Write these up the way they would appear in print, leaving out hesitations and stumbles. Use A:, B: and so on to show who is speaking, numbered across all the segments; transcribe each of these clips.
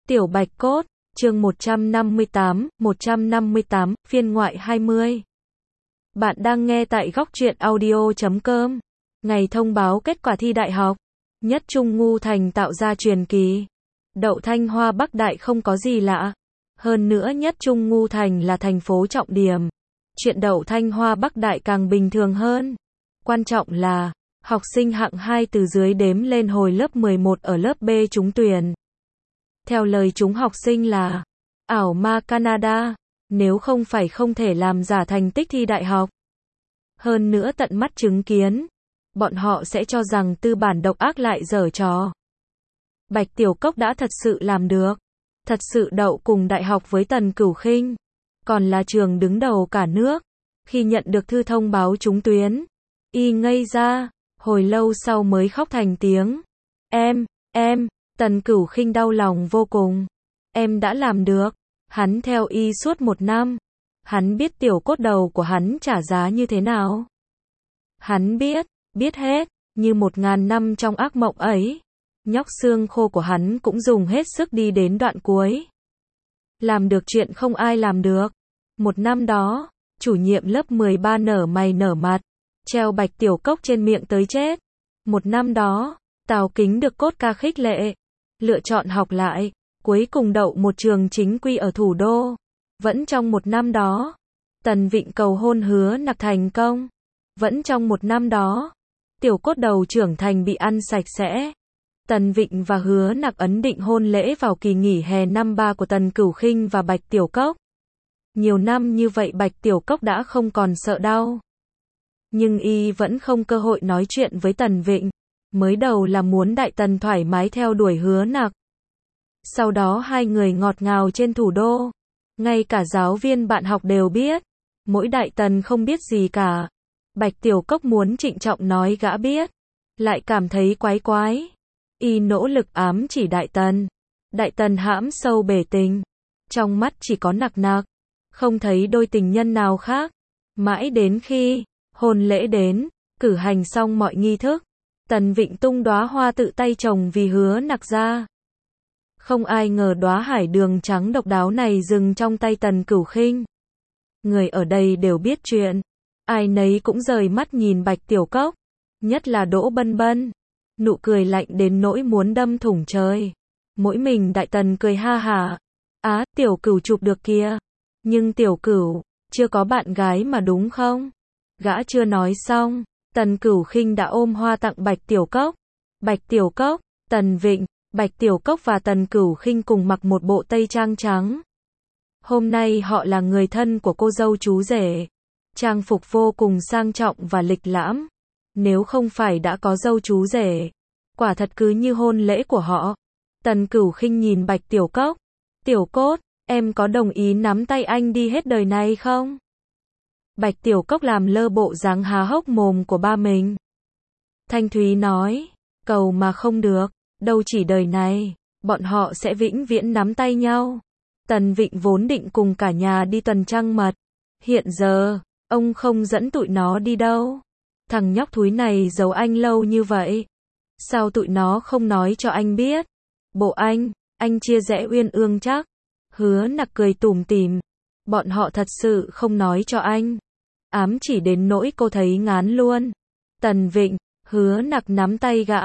A: Tiểu Bạch Cốt, chương 158, phiên ngoại 20. Bạn đang nghe tại góc truyện audio.com. Ngày thông báo kết quả thi đại học. Nhất Trung Ngu Thành tạo ra truyền kỳ. Đậu Thanh Hoa Bắc Đại không có gì lạ. Hơn nữa Nhất Trung Ngu Thành là thành phố trọng điểm. Chuyện đậu Thanh Hoa Bắc Đại càng bình thường hơn. Quan trọng là, học sinh hạng 2 từ dưới đếm lên hồi lớp 11 ở lớp B trúng tuyển. Theo lời chúng học sinh là ảo ma Canada, nếu không phải không thể làm giả thành tích thi đại học. Hơn nữa tận mắt chứng kiến, bọn họ sẽ cho rằng tư bản độc ác lại giở trò. Bạch Tiểu Cốc đã thật sự làm được, thật sự đậu cùng đại học với Tần Cửu Khinh, còn là trường đứng đầu cả nước. Khi nhận được thư thông báo trúng tuyển, y ngây ra, hồi lâu sau mới khóc thành tiếng. Em, Tần Cửu Khinh đau lòng vô cùng. Em đã làm được. Hắn theo y suốt 1 năm. Hắn biết tiểu cốt đầu của hắn trả giá như thế nào. Hắn biết hết, như 1000 năm trong ác mộng ấy. Nhóc xương khô của hắn cũng dùng hết sức đi đến đoạn cuối. Làm được chuyện không ai làm được. 1 năm đó, chủ nhiệm lớp 13 nở mày nở mặt, treo Bạch Tiểu Cốc trên miệng tới chết. 1 năm đó, Tào Kính được cốt ca khích lệ, lựa chọn học lại, cuối cùng đậu một trường chính quy ở thủ đô. Vẫn trong 1 năm đó, Tần Vịnh cầu hôn Hứa Nặc thành công. Vẫn trong 1 năm đó, tiểu cốt đầu trưởng thành bị ăn sạch sẽ. Tần Vịnh và Hứa Nặc ấn định hôn lễ vào kỳ nghỉ hè năm 3 của Tần Cửu Khinh và Bạch Tiểu Cốc. Nhiều năm như vậy Bạch Tiểu Cốc đã không còn sợ đau. Nhưng y vẫn không cơ hội nói chuyện với Tần Vịnh. Mới đầu là muốn Đại Tần thoải mái theo đuổi Hứa Nặc. Sau đó hai người ngọt ngào trên thủ đô. Ngay cả giáo viên bạn học đều biết. Mỗi Đại Tần không biết gì cả. Bạch Tiểu Cốc muốn trịnh trọng nói gã biết. Lại cảm thấy quái. Y nỗ lực ám chỉ Đại Tần. Đại Tần hãm sâu bể tình. Trong mắt chỉ có Nặc Nặc. Không thấy đôi tình nhân nào khác. Mãi đến khi hôn lễ đến, cử hành xong mọi nghi thức, Tần Vịnh tung đóa hoa tự tay trồng vì Hứa Nặc ra. Không ai ngờ đóa hải đường trắng độc đáo này dừng trong tay Tần Cửu Khinh. Người ở đây đều biết chuyện, ai nấy cũng rời mắt nhìn Bạch Tiểu Cốc, nhất là Đỗ Bân Bân, nụ cười lạnh đến nỗi muốn đâm thủng trời. Mỗi mình Đại Tần cười ha hả. Á, Tiểu Cửu chụp được kìa. Nhưng Tiểu Cửu chưa có bạn gái mà đúng không? Gã chưa nói xong, Tần Cửu Khinh đã ôm hoa tặng Bạch Tiểu Cốc. Bạch Tiểu Cốc, Tần Vịnh, Bạch Tiểu Cốc và Tần Cửu Khinh cùng mặc một bộ tây trang trắng. Hôm nay họ là người thân của cô dâu chú rể. Trang phục vô cùng sang trọng và lịch lãm. Nếu không phải đã có dâu chú rể, quả thật cứ như hôn lễ của họ. Tần Cửu Khinh nhìn Bạch Tiểu Cốc. Tiểu Cốt, em có đồng ý nắm tay anh đi hết đời này không? Bạch Tiểu Cốc làm lơ bộ dáng há hốc mồm của ba mình. Thanh thúy nói, cầu mà không được, đâu chỉ đời này, bọn họ sẽ vĩnh viễn nắm tay nhau. Tần Vịnh vốn định cùng cả nhà đi tuần trăng mật. Hiện giờ, ông không dẫn tụi nó đi đâu. Thằng nhóc thúi này giấu anh lâu như vậy. Sao tụi nó không nói cho anh biết? Bộ anh chia rẽ uyên ương chắc. Hứa Nặc cười tủm tỉm. Bọn họ thật sự không nói cho anh. Ám chỉ đến nỗi cô thấy ngán luôn. Tần Vịnh, Hứa Nặc nắm tay gã.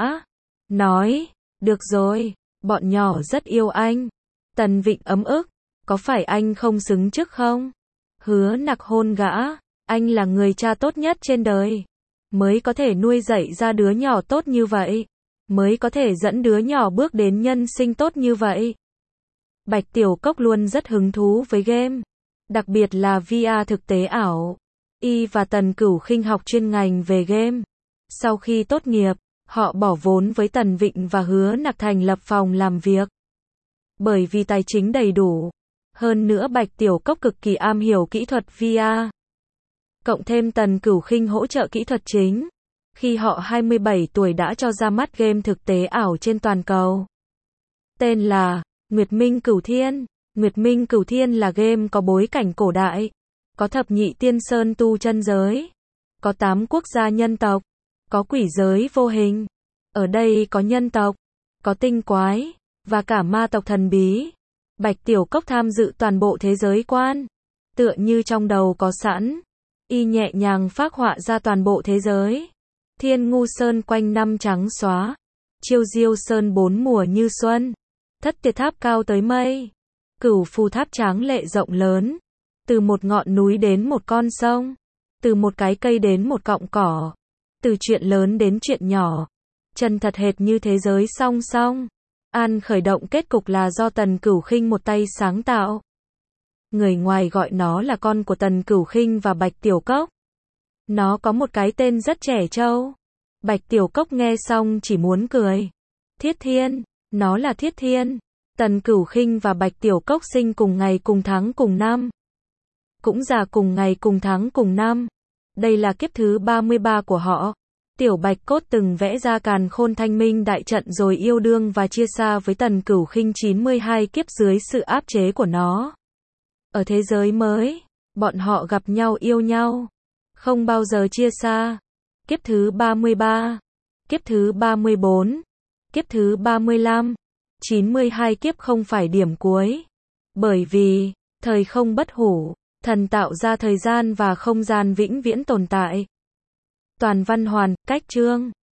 A: Nói, được rồi, bọn nhỏ rất yêu anh. Tần Vịnh ấm ức, có phải anh không xứng trước không? Hứa Nặc hôn gã, anh là người cha tốt nhất trên đời. Mới có thể nuôi dạy ra đứa nhỏ tốt như vậy. Mới có thể dẫn đứa nhỏ bước đến nhân sinh tốt như vậy. Bạch Tiểu Cốc luôn rất hứng thú với game. Đặc biệt là VR thực tế ảo. Y và Tần Cửu Khinh học chuyên ngành về game. Sau khi tốt nghiệp, họ bỏ vốn với Tần Vịnh và Hứa Nặc thành lập phòng làm việc. Bởi vì tài chính đầy đủ. Hơn nữa Bạch Tiểu Cốc cực kỳ am hiểu kỹ thuật VR. Cộng thêm Tần Cửu Khinh hỗ trợ kỹ thuật chính. Khi họ 27 tuổi đã cho ra mắt game thực tế ảo trên toàn cầu. Tên là Nguyệt Minh Cửu Thiên. Nguyệt Minh Cửu Thiên là game có bối cảnh cổ đại. Có thập nhị tiên sơn tu chân giới. Có 8 quốc gia nhân tộc. Có quỷ giới vô hình. Ở đây có nhân tộc, có tinh quái, và cả ma tộc thần bí. Bạch Tiểu Cốc tham dự toàn bộ thế giới quan. Tựa như trong đầu có sẵn. Y nhẹ nhàng phác họa ra toàn bộ thế giới. Thiên Ngu Sơn quanh năm trắng xóa. Chiêu Diêu Sơn bốn mùa như xuân. Thất Tiệt Tháp cao tới mây. Cửu Phù Tháp tráng lệ rộng lớn. Từ một ngọn núi đến một con sông. Từ một cái cây đến một cọng cỏ. Từ chuyện lớn đến chuyện nhỏ. Chân thật hệt như thế giới song song. An khởi động kết cục là do Tần Cửu Khinh một tay sáng tạo. Người ngoài gọi nó là con của Tần Cửu Khinh và Bạch Tiểu Cốc. Nó có một cái tên rất trẻ trâu. Bạch Tiểu Cốc nghe xong chỉ muốn cười. Thiết Thiên, nó là Thiết Thiên. Tần Cửu Khinh và Bạch Tiểu Cốc sinh cùng ngày cùng tháng cùng năm. Cũng già cùng ngày cùng tháng cùng năm. Đây là kiếp thứ 33 của họ. Tiểu Bạch Cốt từng vẽ ra Càn Khôn Thanh Minh đại trận rồi yêu đương và chia xa với Tần Cửu Khinh 92 kiếp dưới sự áp chế của nó. Ở thế giới mới, bọn họ gặp nhau yêu nhau. Không bao giờ chia xa. Kiếp thứ 33. Kiếp thứ 34. Kiếp thứ 35. 92 kiếp không phải điểm cuối. Bởi vì, thời không bất hủ, thần tạo ra thời gian và không gian vĩnh viễn tồn tại. Toàn văn hoàn, cách chương.